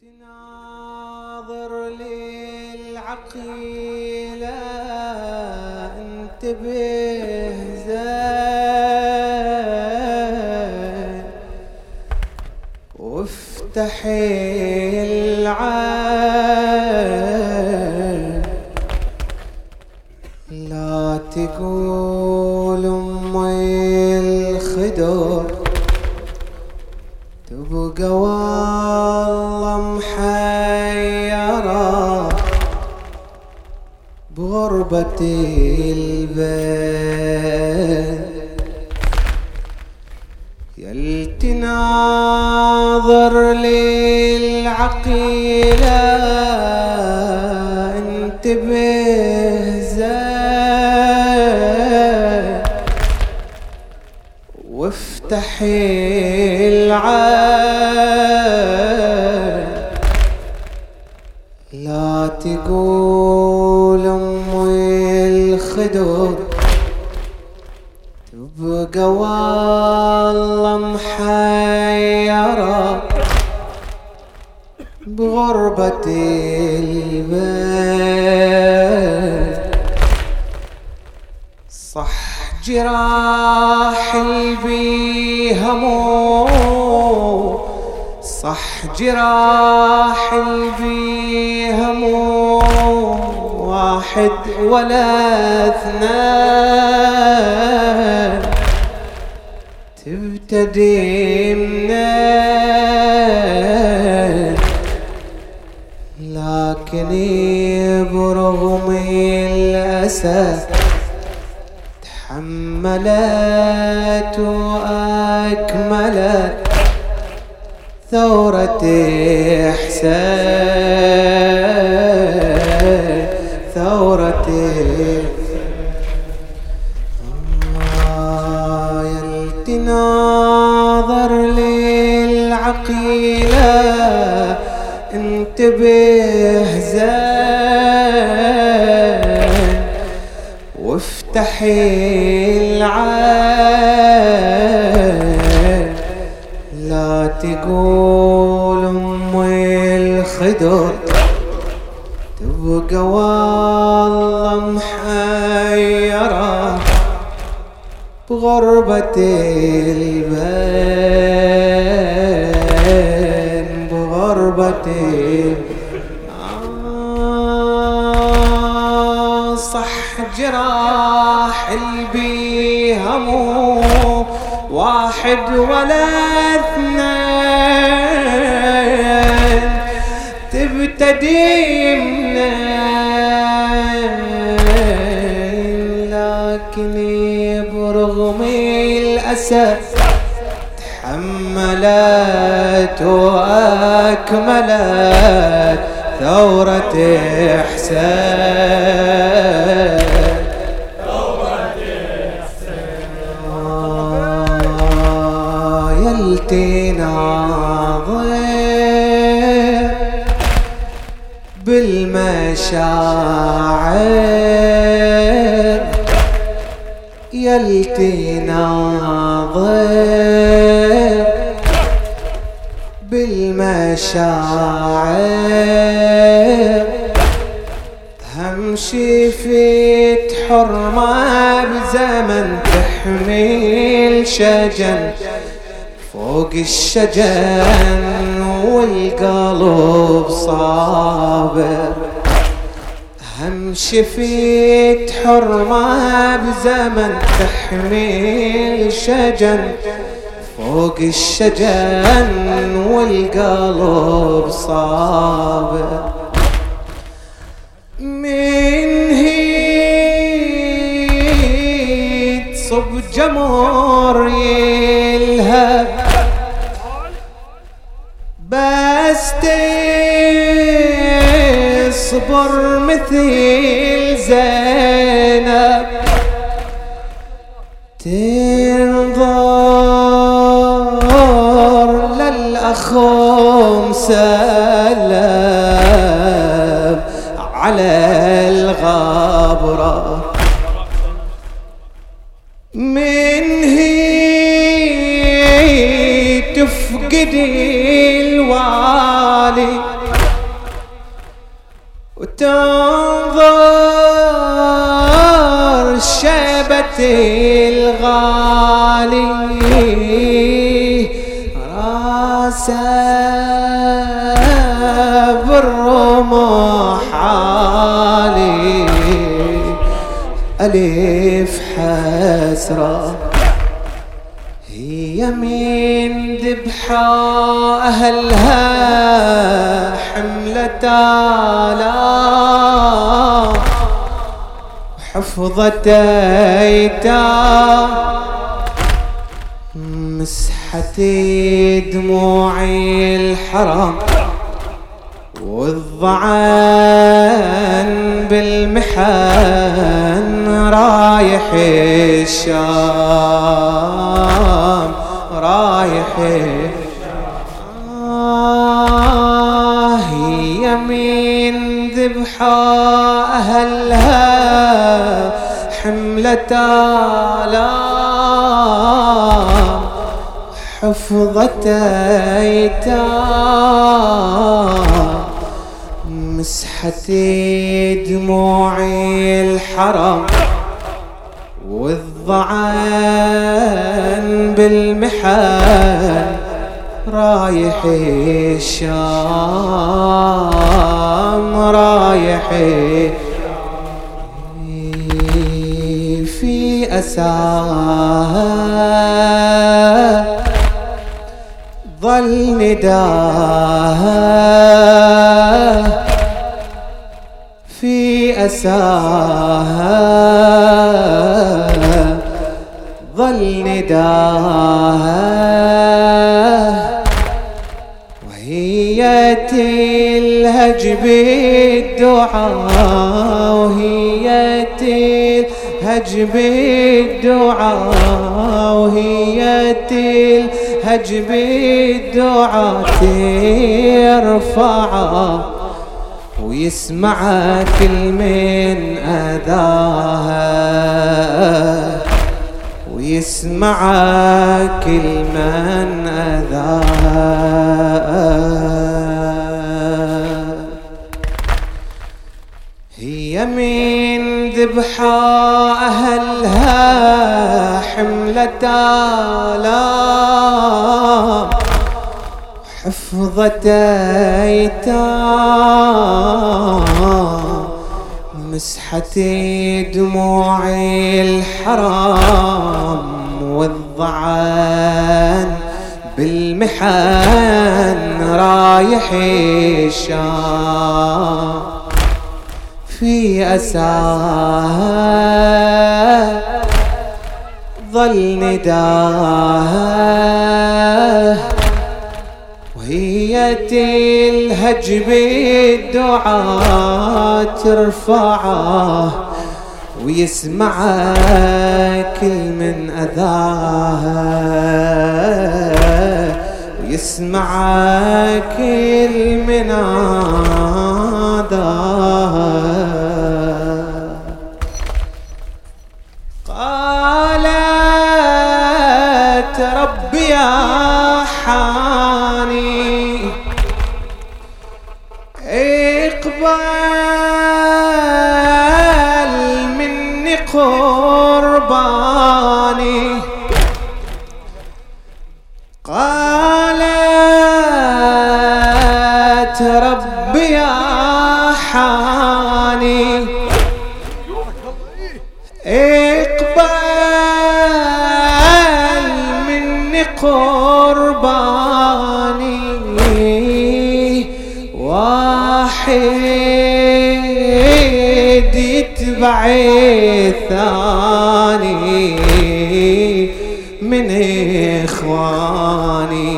تناظر للعقيلة انتبه زين وافتح العين، لا تقول أمي الخدر تبقى والله محيرة بغربة البيت. يل تناظر للعقيلة انتبه زين وافتح العين، لا تقول أمي الخدر تبقى والله محيرة بغربة البيت. صح جراح البيها مو صح جراح البيها مو واحد ولا اثنين، تبتدي منين لكن برغم الأسى تحملت وأكملت ثورة إحسان، ثورة يل تناظر للعقيلة انتبه زين وافتح العين، لا تقول أمي الخدر تبقى والله محيرة بغربة البين، بغربة صح جراح البيها مو واحد ولا اثنين، تبتدي منين لكن برغم الأسى تحملت وأكملت ثورة إحسان، ثورة إحسان. يل تناظر بالمشاعر، يل تناظر بالمشاعر، همشي فيت حرمة بزمن تحمل شجن فوق الشجن والقلب صابر، همشي فيت حرمة بزمن تحمل شجن فوق الشجن والقلب صابر. من هيد صب جمر يلهب بس تصبر مثل زينب، تنظر للأخ مسلم على الغبرة، من هي تفقد الوالي تنظر شيبة الغالي راسه بالرمح عالي ألف حسرة هي من ذبحة أهلها حملة آلاف حفظة أيتام مسحت دموعي الحرام والضعن بالمحن رايح الشام رايح هي من ذبحة أهلها حملة آلام حفظة أيتام مسحت دموعي الحرام والضعن بالمحن رايح الشام رايح في أساها ظل نداها في أساها ظل نداها وهي تلهج بالدعاء وهي تلهج بالدعاء وهي تلهج بالدعاء ترفعها ويسمع كل من أذاها ويسمع كل من أذاها هي من ذبحة أهلها حملة آلام حفظة أيتام مسحت دموعي الحرام والضعن بالمحن رايح الشام في أساها ظل نداها وهي تلهج بالدعاء ترفعه ويسمع كل من أذاها ويسمع كل من آذاها قالت ربي يا حاني اقبل مني قرباني قالت ربي يا حاني اقبل مني قرباني واحد يتبع الثاني من إخواني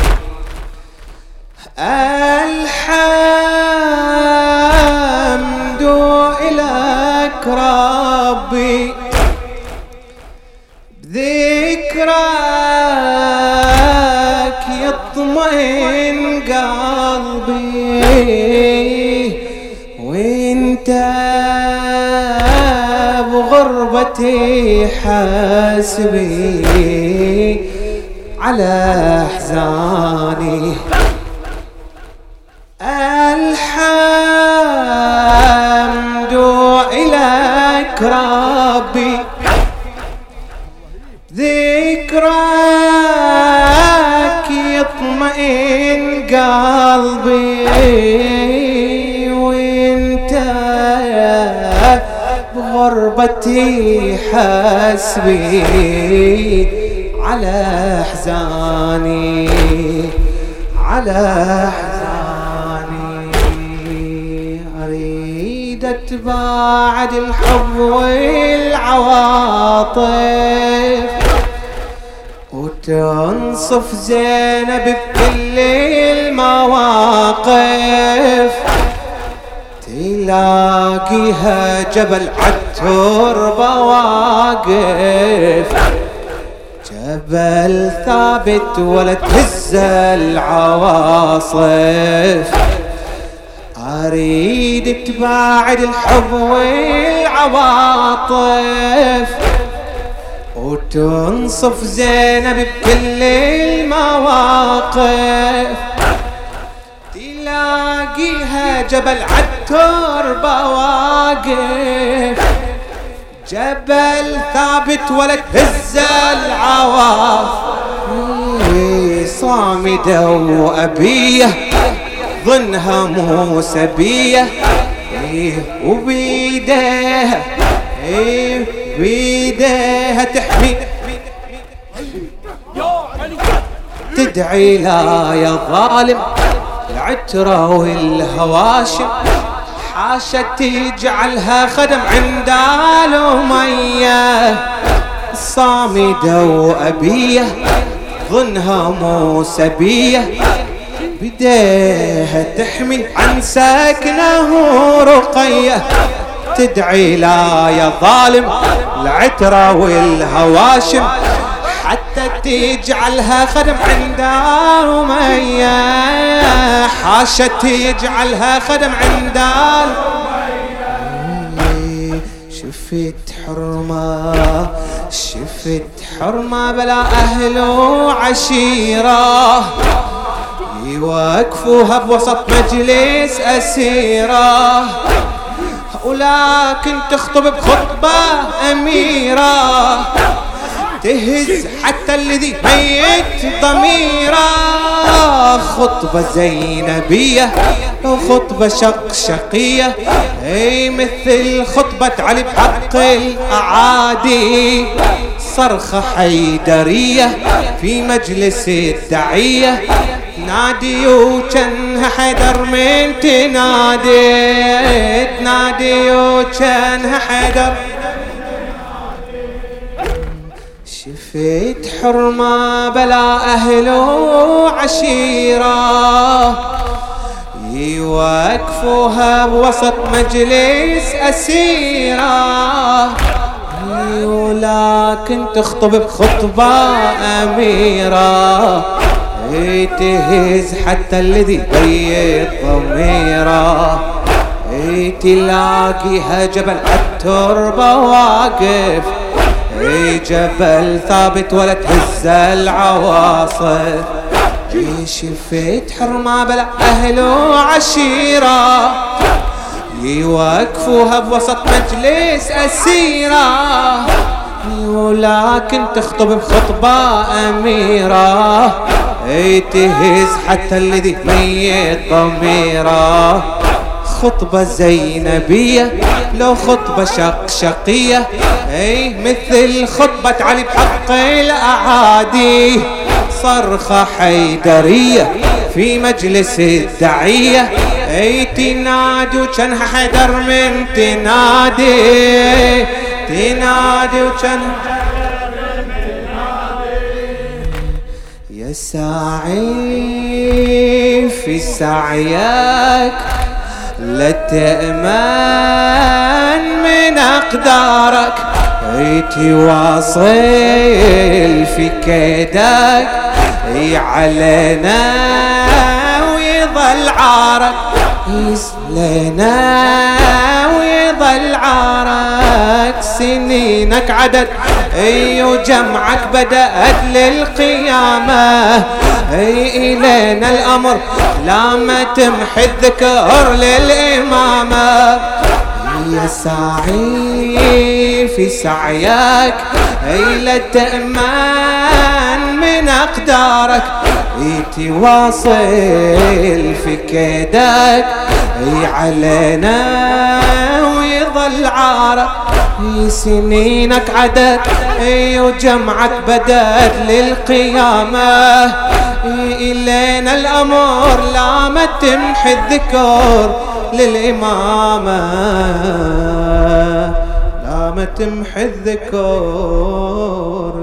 الحمد إلك ربي بذكرك يطمئن قلبي وانت بغربتي حاسبي على احزاني الحمد قلبي وانت بغربتي حسبي على احزاني على احزاني. اريد اتباعد الحب والعواطف وتنصف زينب بكل المواقف، تلاقيها جبل عالتربة واقف، جبل ثابت ولا تهز العواصف. أريد تباعد الحب والعواطف وتنصف زينب بكل المواقف، تلاقيها جبل عالتربة واقف، جبل ثابت ولا تهز العواصف. صامدة وأبية ظنها مو سبية، وبيديها بيديها تحمي تدعي لا يا ظالم العترة والهواشم، حاشا تجعلها خدم عند الأمية. صامدة وأبية ظنها مو سبية، بديها تحمي عن ساكنه رقية، تدعي لا يا ظالم العترة والهواشم، حتى تجعلها خدم عند أمية، حاشا تجعلها خدم عند أمية. شفت حرمة شفت حرمة بلا أهل وعشيرة، يوقفوها بوسط مجلس أسيرة، ولكن تخطب بخطبة أميرة، تهز حتى الذي ميت ضميره. خطبة زينبية وخطبة شقشقية، اي مثل خطبة علي بحق الأعادي، صرخة حيدرية في مجلس الدعية، نادي وجنها حيدر من تنادي، تنادي وجنها حيدر. شفت حرمة بلا أهل وعشيرة، يوقفوها بوسط مجلس أسيرة، ولكن تخطب بخطبة أميرة، تهز حتى الذي بيت ضميره، تلاقيها جبل التربة واقف، جبل ثابت ولا تهز العواصف. شفت حرمة بلا أهل وعشيرة، يوقفوها بوسط مجلس أسيرة، ولكن تخطب بخطبة أميرة، تهز حتى الذي ميت ضميره. خطبة زينبية لو خطبة شقشقية، اي مثل خطبة علي بحق الأعادي، صرخة حيدرية في مجلس الدعية، اي تنادي وجنها حيدر من تنادي، تنادي وجنها يا ساعي في سعيك، لا تأمن من أقدارك، تواصل في كيدك علينا ويظل عارك، يسلنا ويظل عارك. سنينك عدد وجمعك بدأت للقيامة، إلينا الأمر لا ما تمحي الذكر للإمامة. يا ساعي في سعيك لا تأمن من أقدارك، يتواصل في كيدك علينا ويظل عارك سنينك عدد وجمعك بدد للقيامة إلينا الأمر لا ما تمحي الذكر للإمامة لا ما تمحي الذكر